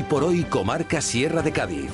por Hoy Comarca Sierra de Cádiz.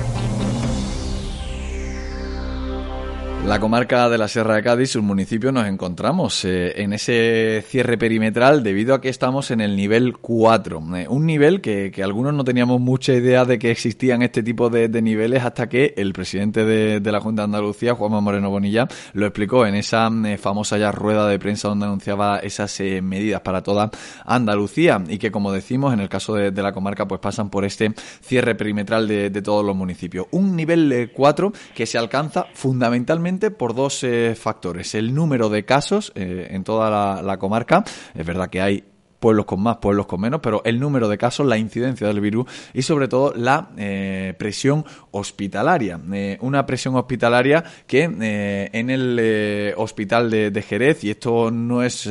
La comarca de la Sierra de Cádiz, sus municipios, nos encontramos en ese cierre perimetral debido a que estamos en el nivel 4. Un nivel que algunos no teníamos mucha idea de que existían este tipo de niveles hasta que el presidente de la Junta de Andalucía, Juanma Moreno Bonilla, lo explicó en esa famosa ya rueda de prensa donde anunciaba esas medidas para toda Andalucía y que, como decimos, en el caso de la comarca, pues pasan por este cierre perimetral de todos los municipios. Un nivel 4 que se alcanza fundamentalmente por dos factores. El número de casos en toda la comarca. Es verdad que hay pueblos con más, pueblos con menos, pero el número de casos, la incidencia del virus y sobre todo la presión hospitalaria. Una presión hospitalaria que en el hospital de Jerez, y esto no es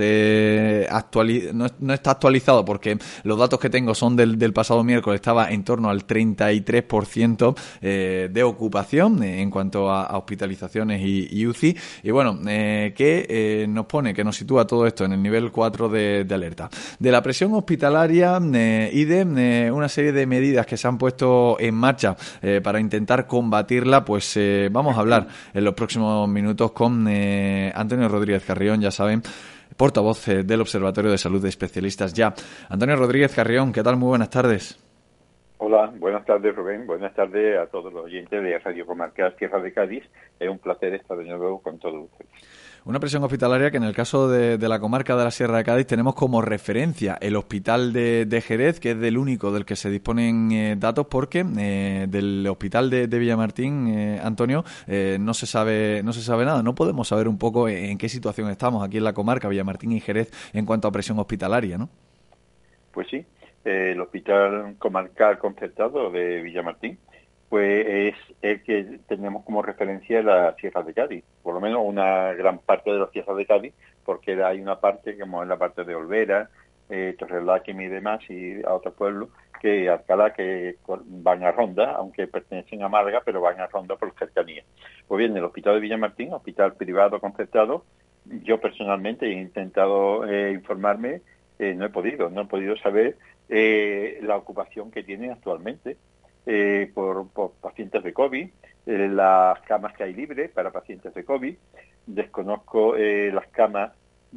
no está actualizado porque los datos que tengo son del pasado miércoles, estaba en torno al 33% de ocupación en cuanto a hospitalizaciones y UCI. Y bueno, que nos pone, que nos sitúa todo esto en el nivel 4 de alerta. De la presión hospitalaria y de una serie de medidas que se han puesto en marcha para intentar combatirla, pues vamos a hablar en los próximos minutos con Antonio Rodríguez Carrión, ya saben, portavoz del Observatorio de Salud de Especialistas Ya. Antonio Rodríguez Carrión, ¿qué tal? Muy buenas tardes. Hola, buenas tardes, Rubén. Buenas tardes a todos los oyentes de Radio Comarca Sierra de Cádiz. Es un placer estar de nuevo con todos ustedes. Una presión hospitalaria que en el caso de la comarca de la Sierra de Cádiz tenemos como referencia el hospital de Jerez, que es del único del que se disponen datos, porque del hospital de Villamartín, Antonio, no se sabe nada. No podemos saber un poco en qué situación estamos aquí en la comarca, Villamartín y Jerez, en cuanto a presión hospitalaria, ¿no? Pues sí, el Hospital Comarcal Concertado de Villamartín pues es el que tenemos como referencia la Sierra de Cádiz, por lo menos una gran parte de la Sierra de Cádiz, porque hay una parte, como es la parte de Olvera, Torreláquim y demás, y a otros pueblos, que Alcalá, que van a Ronda, aunque pertenecen a Málaga, pero van a Ronda por cercanía. Pues bien, el Hospital de Villamartín, hospital privado concertado, yo personalmente he intentado informarme, no he podido saber la ocupación que tienen actualmente, por pacientes de COVID, las camas que hay libres para pacientes de COVID. Desconozco las camas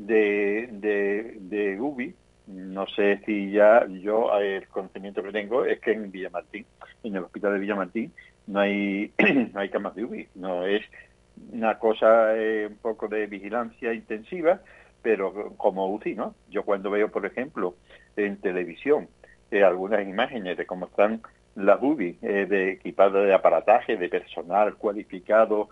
de UBI. No sé si ya yo, el conocimiento que tengo es que en Villamartín, en el hospital de Villamartín, no hay camas de UBI. No es una cosa un poco de vigilancia intensiva, pero como UCI, ¿no? Yo cuando veo, por ejemplo, en televisión algunas imágenes de cómo están las UBI de equipadas de aparataje, de personal cualificado,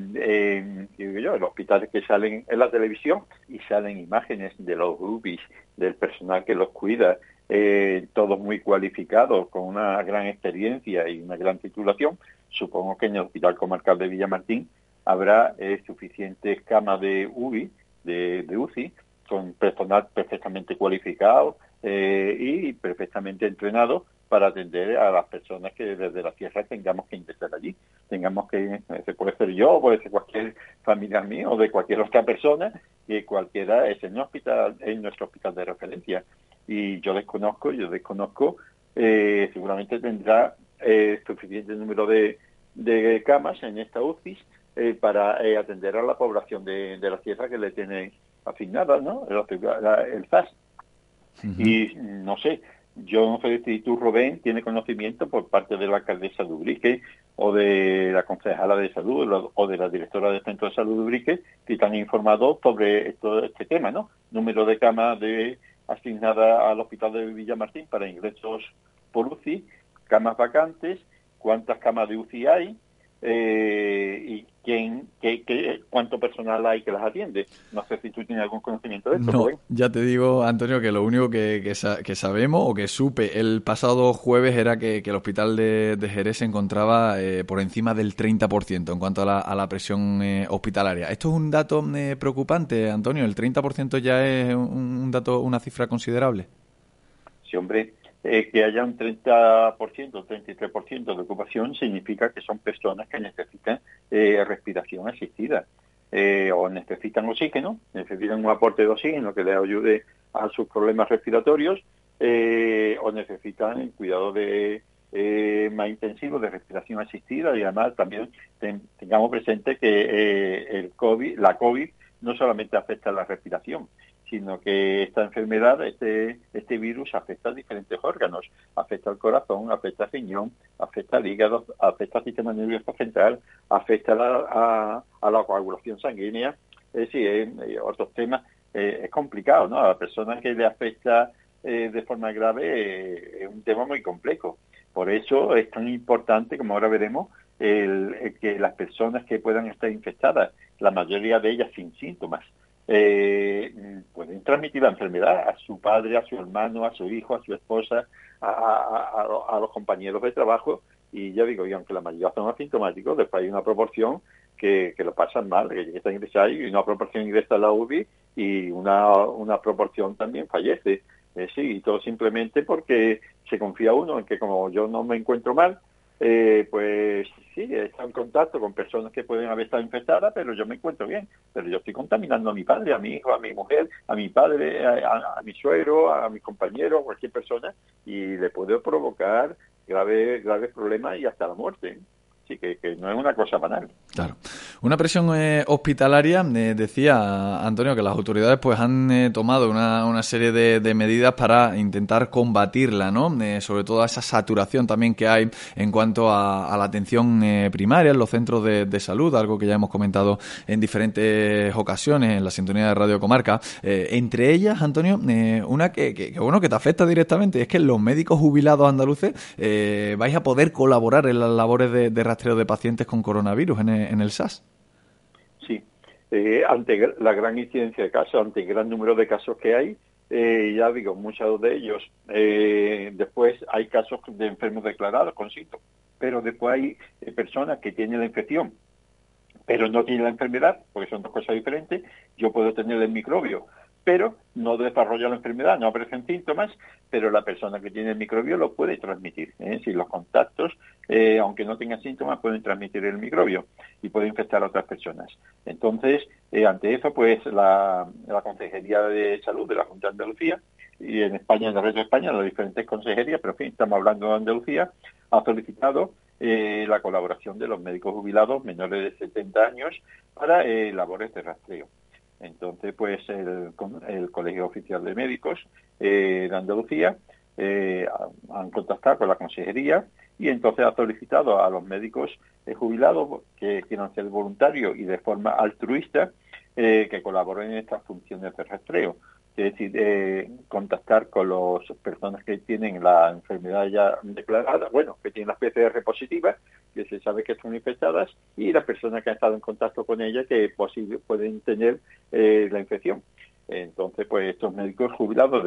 los hospitales que salen en la televisión y salen imágenes de los UBI, del personal que los cuida, todos muy cualificados, con una gran experiencia y una gran titulación. Supongo que en el Hospital Comarcal de Villamartín habrá suficientes camas de UBI, de UCI, con personal perfectamente cualificado y perfectamente entrenado para atender a las personas que desde la sierra tengamos que ingresar allí. Tengamos que, ese puede ser yo, puede ser cualquier familiar mío o de cualquier otra persona, que cualquiera es en nuestro hospital de referencia. Y yo desconozco, seguramente tendrá suficiente número de camas en esta UCI para atender a la población de la sierra que le tiene asignada, ¿no? El FAS. Uh-huh. Y no sé, yo no sé si tú, Rubén, tienes conocimiento por parte de la alcaldesa de Ubrique o de la concejala de salud o de la directora del Centro de Salud de Ubrique, que te han informado sobre todo este tema, ¿no? Número de camas asignadas al hospital de Villamartín para ingresos por UCI, camas vacantes, cuántas camas de UCI hay, y cuánto personal hay que las atiende. No sé si tú tienes algún conocimiento de esto. No, ya te digo, Antonio, que lo único que sabemos o que supe el pasado jueves era que el hospital de Jerez se encontraba por encima del 30% en cuanto a la presión hospitalaria. ¿Esto es un dato preocupante, Antonio? ¿El 30% ya es un dato, una cifra considerable? Sí, hombre. Que haya un 30%, 33% de ocupación significa que son personas que necesitan respiración asistida, o necesitan oxígeno, necesitan un aporte de oxígeno que les ayude a sus problemas respiratorios, o necesitan el cuidado de más intensivos de respiración asistida, y además también tengamos presente que la COVID no solamente afecta a la respiración, sino que esta enfermedad, este virus afecta a diferentes órganos, afecta al corazón, afecta al riñón, afecta al hígado, afecta al sistema nervioso central, afecta a la coagulación sanguínea. Es decir, otros temas, es complicado, ¿no? A la persona que le afecta de forma grave es un tema muy complejo. Por eso es tan importante, como ahora veremos, el que las personas que puedan estar infectadas, la mayoría de ellas sin síntomas, pueden transmitir la enfermedad a su padre, a su hermano, a su hijo, a su esposa, a los compañeros de trabajo. Y ya digo, y aunque la mayoría son asintomáticos, después hay una proporción que lo pasan mal, que están ingresados, y una proporción ingresa a la UBI y una proporción también fallece. Sí, y todo simplemente porque se confía uno en que, como yo no me encuentro mal, pues sí, está en contacto con personas que pueden haber estado infectadas, pero yo me encuentro bien. Pero yo estoy contaminando a mi padre, a mi hijo, a mi mujer, a mi padre, a mi suegro, a mi compañero, a cualquier persona, y le puedo provocar graves problemas y hasta la muerte. Así que no es una cosa banal. Claro. Una presión hospitalaria, decía Antonio, que las autoridades pues han tomado una serie de medidas para intentar combatirla, ¿no? Sobre todo a esa saturación también que hay en cuanto a la atención primaria en los centros de salud, algo que ya hemos comentado en diferentes ocasiones en la sintonía de Radio Comarca. Entre ellas, Antonio, una que bueno, que te afecta directamente, es que los médicos jubilados andaluces vais a poder colaborar en las labores de rastreo de pacientes con coronavirus en el SAS. Sí, ante la gran incidencia de casos, ante el gran número de casos que hay, ya digo, muchos de ellos, después hay casos de enfermos declarados con síntomas, pero después hay personas que tienen la infección, pero no tienen la enfermedad, porque son dos cosas diferentes. Yo puedo tener el microbio, pero no desarrolla la enfermedad, no aparecen síntomas, pero la persona que tiene el microbio lo puede transmitir. Si los contactos, aunque no tengan síntomas, pueden transmitir el microbio y puede infectar a otras personas. Entonces, ante eso, pues la Consejería de Salud de la Junta de Andalucía, y en España, en el resto de España, las diferentes consejerías, pero en fin, estamos hablando de Andalucía, ha solicitado la colaboración de los médicos jubilados menores de 70 años para labores de rastreo. Entonces, pues el Colegio Oficial de Médicos de Andalucía han contactado con la consejería, y entonces ha solicitado a los médicos jubilados que quieran ser voluntarios y de forma altruista que colaboren en estas funciones de rastreo. Es decir, contactar con las personas que tienen la enfermedad ya declarada, bueno, que tienen las PCR positivas, que se sabe que están infectadas, y las personas que han estado en contacto con ellas que pueden tener la infección. Entonces, pues estos médicos jubilados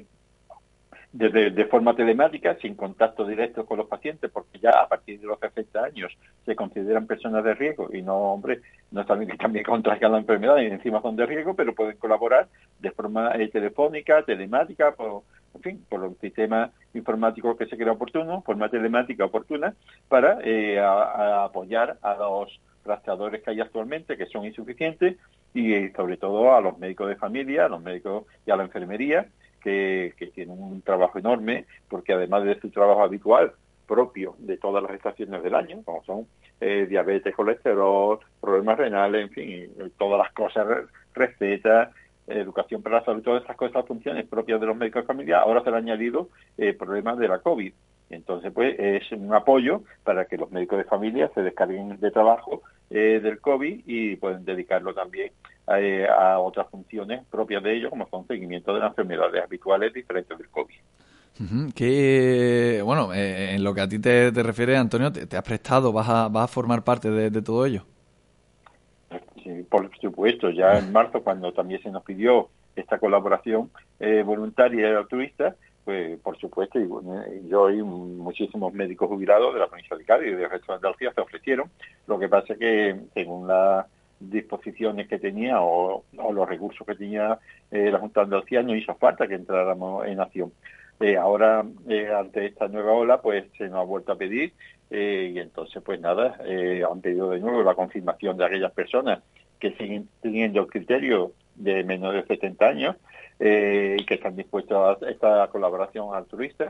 de forma telemática, sin contacto directo con los pacientes, porque ya a partir de los 60 años se consideran personas de riesgo, y no, hombre, no está bien que también contraigan la enfermedad y encima son de riesgo, pero pueden colaborar de forma telefónica, telemática, en fin, por los sistemas informáticos que se crea oportuno, forma telemática oportuna, para apoyar a los rastreadores que hay actualmente, que son insuficientes, y sobre todo a los médicos de familia, a los médicos y a la enfermería, que tienen un trabajo enorme, porque además de su trabajo habitual, propio de todas las estaciones del año, como son diabetes, colesterol, problemas renales, en fin, todas las cosas, recetas, educación para la salud, todas estas cosas, funciones propias de los médicos de familia, ahora se le han añadido problemas de la COVID. Entonces, pues, es un apoyo para que los médicos de familia se descarguen de trabajo del COVID y pueden dedicarlo también a otras funciones propias de ellos, como son seguimiento de las enfermedades habituales diferentes del COVID. Que, bueno, en lo que a ti te refieres, Antonio, ¿te has prestado? ¿Vas a formar parte de todo ello? Sí, por supuesto, ya en marzo, cuando también se nos pidió esta colaboración voluntaria y altruista, pues por supuesto, y yo y muchísimos médicos jubilados de la provincia de Cádiz y del resto de Andalucía se ofrecieron. Lo que pasa es que, según las disposiciones que tenía o los recursos que tenía la Junta de Andalucía, no hizo falta que entráramos en acción. Ahora, ante esta nueva ola, pues se nos ha vuelto a pedir, y entonces, pues nada, han pedido de nuevo la confirmación de aquellas personas que siguen teniendo el criterio de menores de 70 años y que están dispuestos a esta colaboración altruista,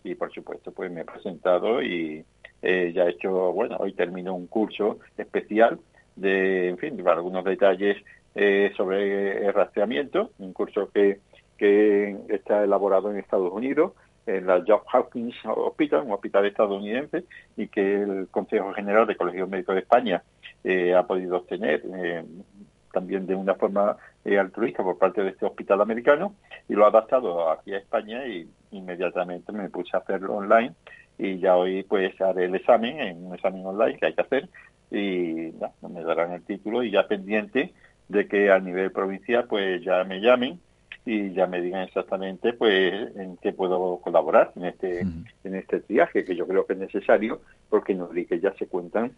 y por supuesto pues me he presentado y ya he hecho, bueno, hoy termino un curso especial en fin, de algunos detalles sobre el rastreamiento, un curso que está elaborado en Estados Unidos, en la Johns Hopkins Hospital, un hospital estadounidense, y que el Consejo General de Colegios Médicos de España ha podido obtener también de una forma altruista por parte de este hospital americano, y lo ha adaptado aquí a España y inmediatamente me puse a hacerlo online y ya hoy pues haré el examen, en un examen online que hay que hacer y me darán el título y ya pendiente de que a nivel provincial pues ya me llamen y ya me digan exactamente pues en qué puedo colaborar en este triaje, que yo creo que es necesario, porque en Ubrique ya se cuentan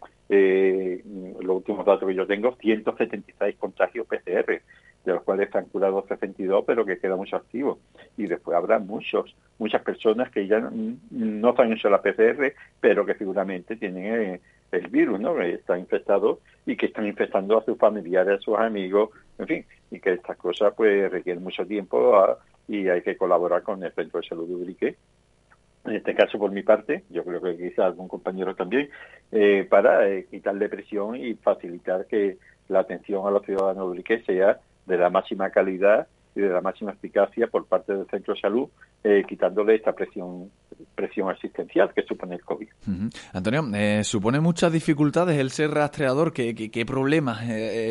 los últimos datos que yo tengo, 176 contagios PCR, de los cuales están curados 62, pero que quedan muchos activos. Y después habrá muchas personas que ya no están hecho la PCR, pero que seguramente tienen el virus, ¿no? Que están infectados y que están infectando a sus familiares, a sus amigos, en fin, y que estas cosas pues requieren mucho tiempo y hay que colaborar con el Centro de Salud de Ubrique. En este caso, por mi parte, yo creo que quizá algún compañero también, para quitarle presión y facilitar que la atención a los ciudadanos de Ubrique sea de la máxima calidad y de la máxima eficacia por parte del Centro de Salud, quitándole esta presión asistencial que supone el COVID. Antonio, ¿supone muchas dificultades el ser rastreador? ¿Qué problemas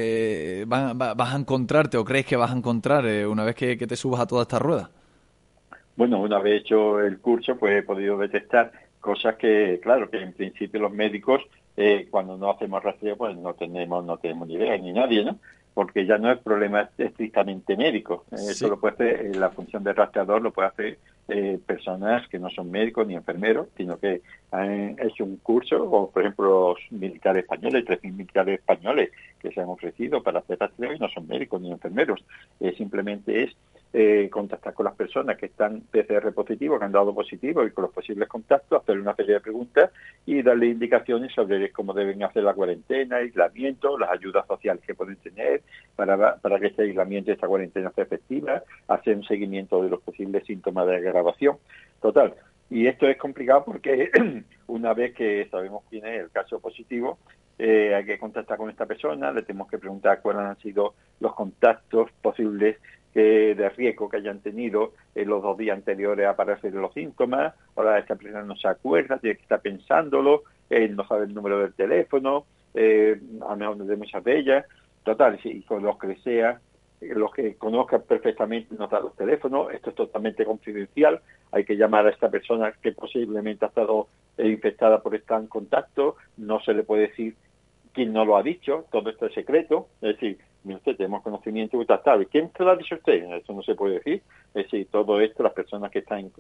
vas a encontrarte o crees que vas a encontrar una vez que te subas a toda esta rueda? Bueno, una vez hecho el curso, pues he podido detectar cosas que, claro, que en principio los médicos, cuando no hacemos rastreo, pues no tenemos ni idea, ni nadie, ¿no? Porque ya no es problema estrictamente médico. Sí. Eso lo puede hacer, la función de rastreador lo puede hacer personas que no son médicos ni enfermeros, sino que han hecho un curso, o por ejemplo los militares españoles, 3.000 militares españoles que se han ofrecido para hacer rastreo y no son médicos ni enfermeros. Simplemente es contactar con las personas que están PCR positivos, que han dado positivo y con los posibles contactos, hacerle una serie de preguntas y darle indicaciones sobre cómo deben hacer la cuarentena, aislamiento, las ayudas sociales que pueden tener para que este aislamiento y esta cuarentena sea efectiva, hacer un seguimiento de los posibles síntomas de agravación. Total. Y esto es complicado porque una vez que sabemos quién es el caso positivo, hay que contactar con esta persona, le tenemos que preguntar cuáles han sido los contactos posibles de riesgo que hayan tenido en los 2 días anteriores a aparecer los síntomas. Ahora esta persona no se acuerda, tiene que estar pensándolo, no sabe el número del teléfono, a lo mejor de muchas de ellas. Total, y con los que sea, los que conozcan perfectamente nos dan los teléfonos, esto es totalmente confidencial, hay que llamar a esta persona que posiblemente ha estado infectada por estar en contacto, no se le puede decir quién no lo ha dicho, todo esto es secreto, es decir, usted tenemos conocimiento usted sabe. ¿Quién se lo ha dicho usted? Eso no se puede decir. Es decir, todo esto, las personas que están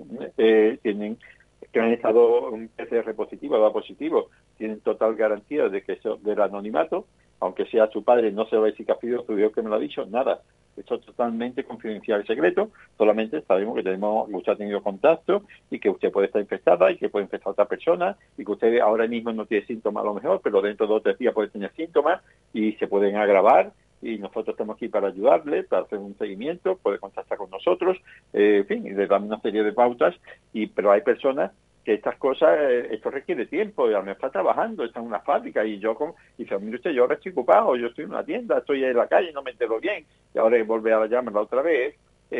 que han estado un PCR positivo, o positivo, tienen total garantía de que eso del anonimato, aunque sea su padre, no se va a decir que ha sido su Dios que me lo ha dicho, nada. Esto es totalmente confidencial y secreto, solamente sabemos que usted ha tenido contacto y que usted puede estar infectada y que puede infectar a otra persona y que usted ahora mismo no tiene síntomas a lo mejor, pero dentro de 2 o 3 días puede tener síntomas y se pueden agravar y nosotros estamos aquí para ayudarle, para hacer un seguimiento, puede contactar con nosotros, en fin, y le damos una serie de pautas, pero hay personas que estas cosas, esto requiere tiempo, y a mí me está trabajando, está en una fábrica, y dice, mire usted, yo ahora estoy ocupado, yo estoy en una tienda, estoy en la calle, no me entero bien, y ahora volver a llamarla otra vez,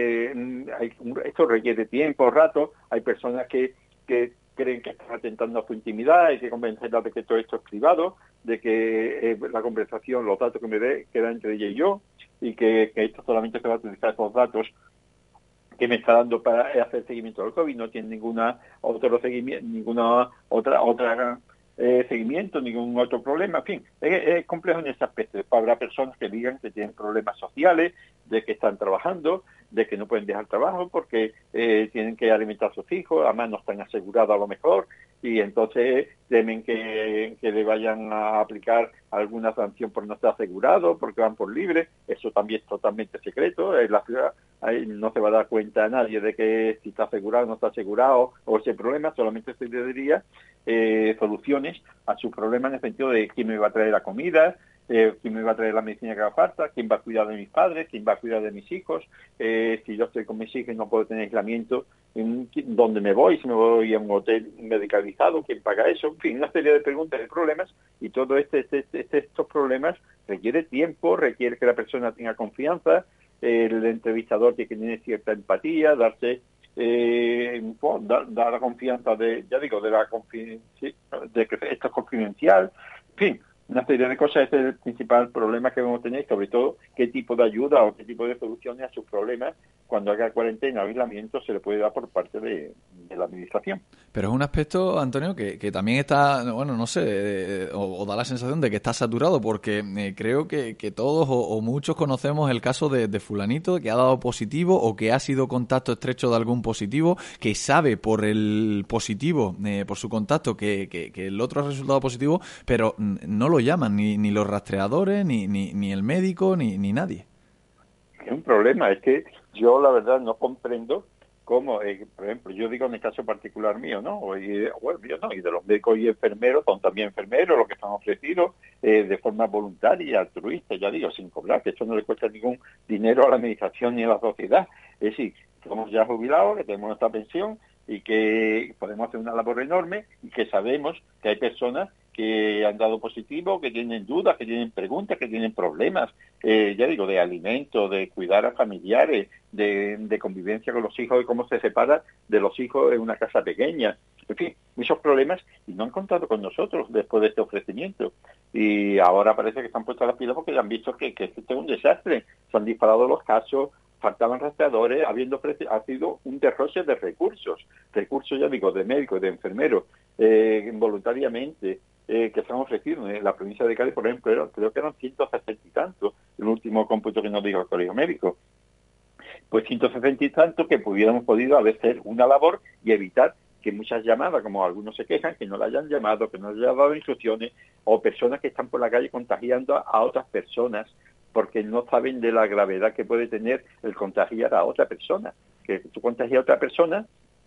esto requiere tiempo, rato, hay personas que creen que están atentando a su intimidad, hay que convencerlas de que todo esto es privado, de que la conversación, los datos que me dé, quedan entre ella y yo, y que esto solamente se va a utilizar esos datos que me está dando para hacer seguimiento del COVID, no tiene ninguna otra seguimiento, ningún otro problema, en fin, es complejo en ese aspecto. Habrá personas que digan que tienen problemas sociales, de que están trabajando, de que no pueden dejar trabajo porque tienen que alimentar a sus hijos, además no están asegurados a lo mejor, y entonces temen que le vayan a aplicar alguna sanción por no estar asegurado, porque van por libre. Eso también es totalmente secreto. En la ciudad no se va a dar cuenta a nadie de que si está asegurado o no está asegurado o ese problema, solamente se le diría soluciones a su problema en el sentido de quién me va a traer la comida, quién me va a traer la medicina que haga falta, quién va a cuidar de mis padres, quién va a cuidar de mis hijos, si yo estoy con mis hijos y no puedo tener aislamiento, ¿dónde me voy? Si me voy a un hotel medicalizado, ¿quién paga eso? En fin, una serie de preguntas y problemas, y todo estos problemas requiere tiempo, requiere que la persona tenga confianza, el entrevistador tiene que tener cierta empatía, darse dar la confianza de que esto es confidencial, en fin, una serie de cosas. Ese es el principal problema que vamos a tener, sobre todo qué tipo de ayuda o qué tipo de soluciones a sus problemas cuando haga cuarentena o aislamiento se le puede dar por parte de la administración. Pero es un aspecto, Antonio, que también está, bueno, no sé, o da la sensación de que está saturado, porque creo que todos o muchos conocemos el caso de fulanito que ha dado positivo o que ha sido contacto estrecho de algún positivo, que sabe por el positivo, por su contacto, que el otro ha resultado positivo, pero no lo llaman ni los rastreadores, ni el médico, ni nadie. Es un problema, es que yo la verdad no comprendo cómo, por ejemplo, yo digo en el caso particular mío, ¿no? Y de los médicos y enfermeros, son también enfermeros los que están ofrecidos de forma voluntaria y altruista, ya digo, sin cobrar, que esto no le cuesta ningún dinero a la administración ni a la sociedad. Es decir, somos ya jubilados, que tenemos nuestra pensión y que podemos hacer una labor enorme y que sabemos que hay personas que han dado positivo, que tienen dudas, que tienen preguntas, que tienen problemas, ya digo, de alimento, de cuidar a familiares, de convivencia con los hijos y cómo se separa de los hijos en una casa pequeña. En fin, muchos problemas y no han contado con nosotros después de este ofrecimiento. Y ahora parece que están puestas las pilas porque ya han visto que esto es un desastre. Se han disparado los casos, faltaban rastreadores, ha sido un derroche de recursos, ya digo, de médicos, de enfermeros, voluntariamente, que se han ofrecido. En la provincia de Cádiz, por ejemplo, creo que eran 160 y tantos, el último cómputo que nos dijo el Colegio Médico. Pues 160 y tantos que hubiéramos podido hacer una labor y evitar que muchas llamadas, como algunos se quejan, que no le hayan llamado, que no le hayan dado instrucciones, o personas que están por la calle contagiando a otras personas porque no saben de la gravedad que puede tener el contagiar a otra persona. Que tú contagias a otra persona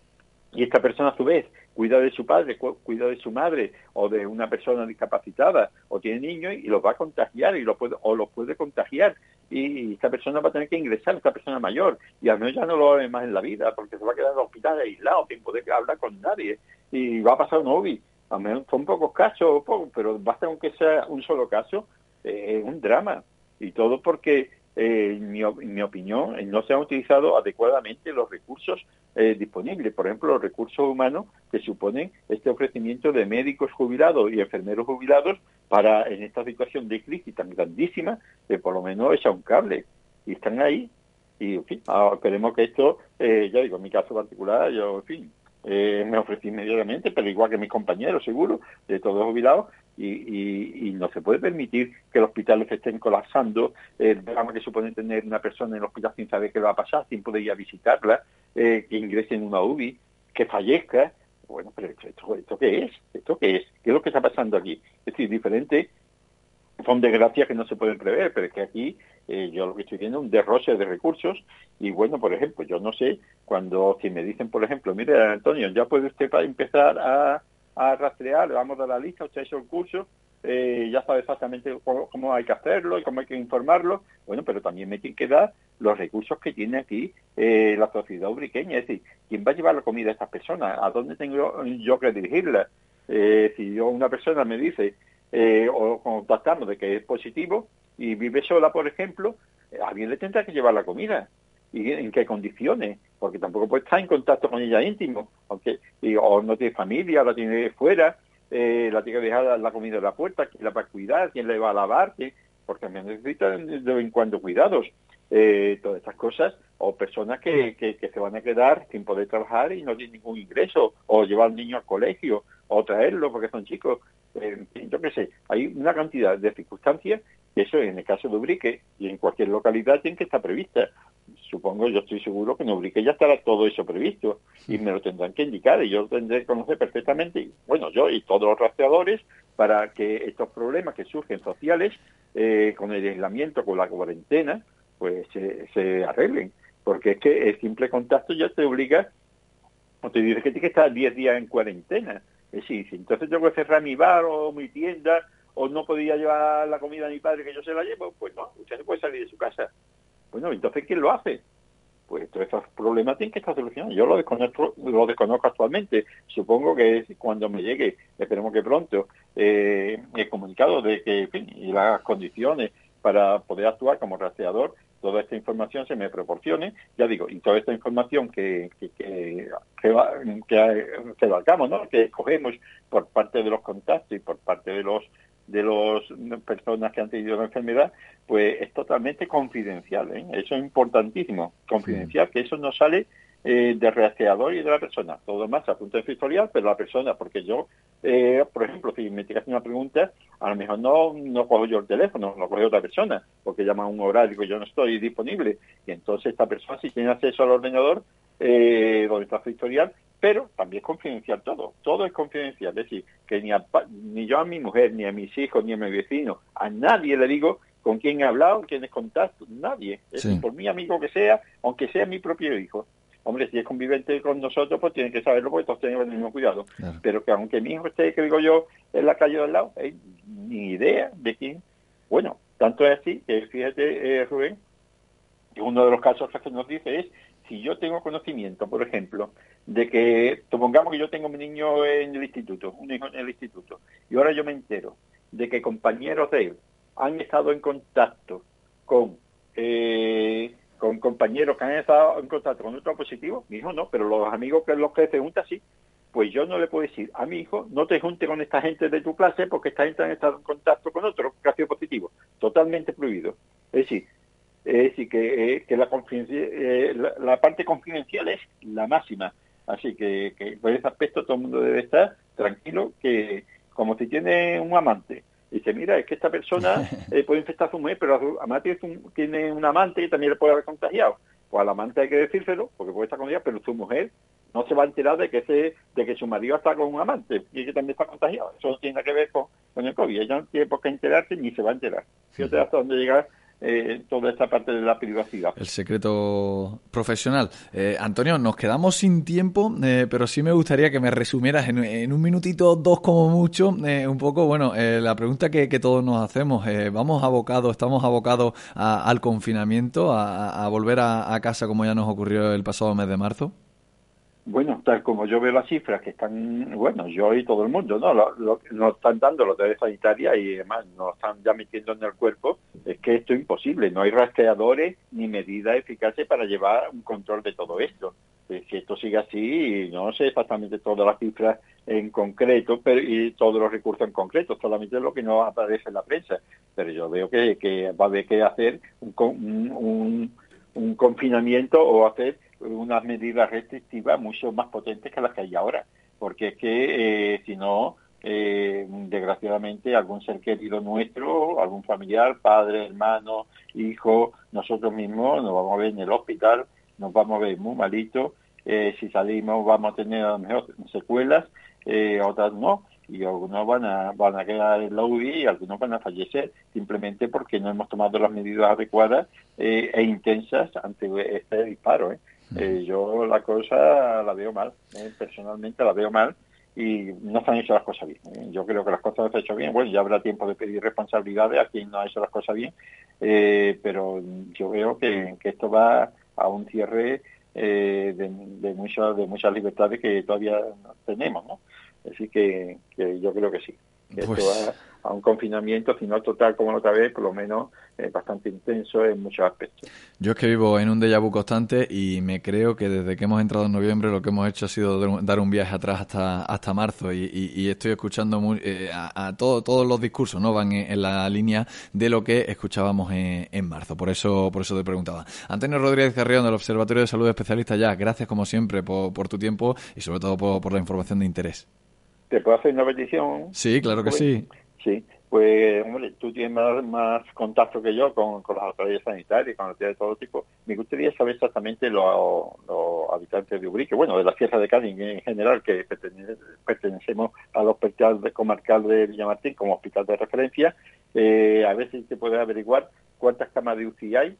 y esta persona a su vez cuida de su padre, cuida de su madre o de una persona discapacitada o tiene niños y los va a contagiar los puede contagiar y esta persona va a tener que ingresar, esta persona mayor, y al menos ya no lo ve más en la vida porque se va a quedar en el hospital aislado sin poder hablar con nadie y va a pasar un OBI. Al menos son pocos casos, pero basta con que sea un solo caso, es un drama. Y todo porque, en mi opinión, no se han utilizado adecuadamente los recursos disponibles. Por ejemplo, los recursos humanos que suponen este ofrecimiento de médicos jubilados y enfermeros jubilados para, en esta situación de crisis tan grandísima, por lo menos echar un cable. Y están ahí. Y, en fin, esperemos que esto, ya digo, en mi caso particular, yo, en fin, me ofrecí inmediatamente, pero igual que mis compañeros, seguro, de todos jubilados, y no se puede permitir que los hospitales estén colapsando, el drama que supone tener una persona en el hospital sin saber qué va a pasar, sin poder ir a visitarla, que ingrese en una UBI, que fallezca. Bueno, pero ¿esto qué es? ¿Esto qué es? ¿Qué es lo que está pasando aquí? Es decir, diferente, son desgracias que no se pueden prever, pero es que aquí yo lo que estoy viendo es un derroche de recursos y bueno, por ejemplo, yo no sé, si me dicen, por ejemplo, mire, Antonio, ya puede usted empezar a rastrear, le vamos a dar la lista, usted ha hecho el curso, ya sabe exactamente cómo hay que hacerlo y cómo hay que informarlo, bueno, pero también me tienen que dar los recursos que tiene aquí la sociedad ubriqueña, es decir, ¿quién va a llevar la comida a estas personas? ¿A dónde tengo yo que dirigirla? Si una persona me dice o contactamos de que es positivo y vive sola, por ejemplo, alguien le tendrá que llevar la comida. ¿Y en qué condiciones? Porque tampoco puede estar en contacto con ella íntimo, o no tiene familia, la tiene fuera, la tiene que dejar la comida en la puerta, quién la va a cuidar, quién le va a lavar, porque también necesita de vez en cuando cuidados. Todas estas cosas, o personas que se van a quedar sin poder trabajar y no tienen ningún ingreso, o llevar al niño al colegio, o traerlo porque son chicos. Yo qué sé, hay una cantidad de circunstancias que eso en el caso de Ubrique y en cualquier localidad tiene que estar prevista. Supongo, yo estoy seguro que en Ubrique ya estará todo eso previsto y me lo tendrán que indicar y yo lo tendré que conocer perfectamente, bueno, yo y todos los rastreadores, para que estos problemas que surgen sociales con el aislamiento, con la cuarentena, pues se arreglen, porque es que el simple contacto ya te obliga, o te dice que tienes que estar 10 días en cuarentena. Es decir, si entonces tengo que cerrar mi bar o mi tienda o no podía llevar la comida a mi padre que yo se la llevo, pues no, usted no puede salir de su casa. Bueno, entonces, ¿quién lo hace? Pues todos esos problemas tienen que estar solucionados. Yo lo desconozco actualmente. Supongo que cuando me llegue, esperemos que pronto, el comunicado de que, en fin, y las condiciones para poder actuar como rastreador, toda esta información se me proporcione, ya digo, y toda esta información que abarcamos, ¿no? Que escogemos por parte de los contactos y por parte de los personas que han tenido la enfermedad, pues es totalmente confidencial, ¿eh? Eso es importantísimo, confidencial, que eso no sale del rastreador y de la persona, todo más a punto de historial, pero la persona, porque yo, por ejemplo, si me tiras una pregunta, a lo mejor no cojo yo el teléfono, lo coge otra persona, porque llama a un horario que yo no estoy disponible, y entonces esta persona, si tiene acceso al ordenador, donde está su historial, pero también es confidencial todo es confidencial, es decir, que ni yo a mi mujer, ni a mis hijos, ni a mi vecino, a nadie le digo con quién he hablado, quién es contacto, nadie, es decir, por mi amigo que sea, aunque sea mi propio hijo. Hombre, si es convivente con nosotros, pues tiene que saberlo porque todos tenemos el mismo cuidado. Claro. Pero que aunque mi hijo esté, que digo yo, en la calle de al lado, ni idea de quién. Bueno, tanto es así que fíjate, Rubén, que uno de los casos que nos dice es, si yo tengo conocimiento, por ejemplo, de que, supongamos que yo tengo a mi niño en el instituto, un hijo en el instituto, y ahora yo me entero de que compañeros de él han estado en contacto con compañeros que han estado en contacto con otro positivo, mi hijo no, pero los amigos que los que se juntan sí, pues yo no le puedo decir a mi hijo, no te junte con esta gente de tu clase porque esta gente han estado en contacto con otro que ha sido positivo, totalmente prohibido. Es decir, que la parte confidencial es la máxima. Así que por ese aspecto todo el mundo debe estar tranquilo, que como si tiene un amante, y dice, mira, es que esta persona puede infectar a su mujer, pero su amante tiene un amante y también le puede haber contagiado. Pues al amante hay que decírselo, porque puede estar con ella, pero su mujer no se va a enterar de que su marido está con un amante y que también está contagiado. Eso no tiene nada que ver con el COVID. Ella no tiene por qué enterarse ni se va a enterar. Fíjate hasta dónde llega toda esta parte de la privacidad. El secreto profesional. Antonio, nos quedamos sin tiempo, pero sí me gustaría que me resumieras en un minutito, dos como mucho, un poco, bueno, la pregunta que todos nos hacemos. Estamos abocados al confinamiento, a volver a casa como ya nos ocurrió el pasado mes de marzo. Bueno, tal como yo veo las cifras que están, bueno, yo y todo el mundo, ¿no? Nos están dando los autoridades sanitarias y además nos están ya metiendo en el cuerpo, es que esto es imposible, no hay rastreadores ni medidas eficaces para llevar un control de todo esto. Si esto sigue así, no sé exactamente todas las cifras en concreto y todos los recursos en concreto, solamente lo que no aparece en la prensa, pero yo veo que va a haber que hacer un confinamiento o hacer unas medidas restrictivas mucho más potentes que las que hay ahora, porque es que si no, desgraciadamente algún ser querido nuestro, algún familiar, padre, hermano, hijo, nosotros mismos nos vamos a ver en el hospital, nos vamos a ver muy malitos, si salimos vamos a tener a lo mejor secuelas, otras no, y algunos van a quedar en la UBI y algunos van a fallecer simplemente porque no hemos tomado las medidas adecuadas e intensas ante este disparo. Yo la cosa la veo mal, personalmente la veo mal y no se han hecho las cosas bien. Yo creo que las cosas se han hecho bien. Bueno, ya habrá tiempo de pedir responsabilidades a quien no ha hecho las cosas bien, pero yo veo que esto va a un cierre de muchas libertades que todavía no tenemos, ¿no? Así que yo creo que sí. Que pues... esto va a un confinamiento, si no total como la otra vez, por lo menos bastante intenso en muchos aspectos. Yo es que vivo en un déjà vu constante y me creo que desde que hemos entrado en noviembre lo que hemos hecho ha sido dar un viaje atrás hasta marzo y estoy escuchando a todos los discursos, ¿no? Van en la línea de lo que escuchábamos en marzo. Por eso te preguntaba. Antonio Rodríguez Carrión, del Observatorio de Salud Especialista Ya, gracias como siempre por tu tiempo y sobre todo por la información de interés. ¿Te puedo hacer una petición? Sí, claro que sí. Sí, pues, hombre, tú tienes más contacto que yo con las autoridades sanitarias, con autoridades de todo tipo. Me gustaría saber exactamente los habitantes de Ubrique, bueno, de la Sierra de Cádiz en general, que pertenecemos al hospital comarcal de Villamartín como hospital de referencia. A ver si te puedes averiguar cuántas camas de UCI hay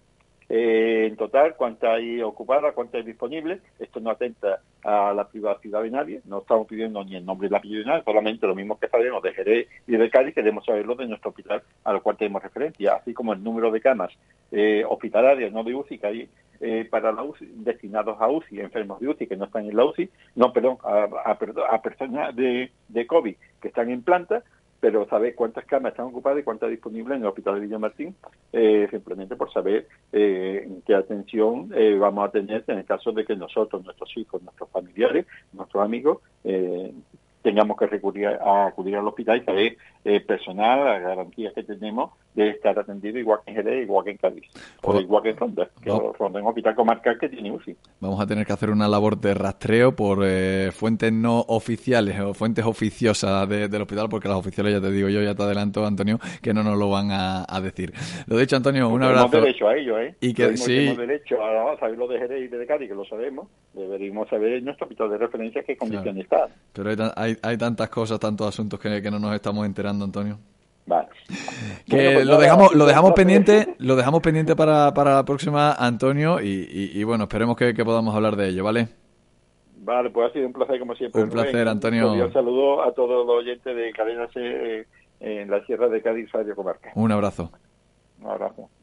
en total, cuántas hay ocupadas, cuántas hay disponibles. Esto no atenta a la privacidad de nadie, no estamos pidiendo ni el nombre y la apellido de nadie, solamente lo mismo que sabemos de Jerez y de Cádiz, queremos saberlo de nuestro hospital al cual tenemos referencia, así como el número de camas hospitalarias, no de UCI, que hay para la UCI, destinados a UCI, enfermos de UCI que no están en la UCI, a personas de COVID que están en planta, pero saber cuántas camas están ocupadas y cuántas disponibles en el Hospital de Villamartín, simplemente por saber qué atención vamos a tener en el caso de que nosotros, nuestros hijos, nuestros familiares, nuestros amigos, tengamos que acudir al hospital y saber personal, las garantías que tenemos de estar atendido igual que en Jerez, igual que en Cádiz, o igual que en Ronda, que Ronda es un hospital comarcal que tiene UCI. Vamos a tener que hacer una labor de rastreo por fuentes no oficiales o fuentes oficiosas del hospital, porque las oficiales, ya te digo yo, ya te adelanto, Antonio, que no nos lo van a decir. Lo dicho, Antonio, un abrazo. Tenemos derecho a ello, Y que sí. Tenemos derecho a saber lo de Jerez y de Cádiz, que lo sabemos. Deberíamos saber en nuestro hospital de referencia qué condiciones está. Pero hay tantas cosas, tantos asuntos que no nos estamos enterando, Antonio. Vale. Que pues lo dejamos pendiente para la próxima, Antonio, y bueno, esperemos que podamos hablar de ello, ¿vale? Vale, pues ha sido un placer como siempre. Un placer, Antonio. Un saludo a todos los oyentes de Cadena C en la Sierra de Cádiz, Radio Comarca. Un abrazo. Un abrazo.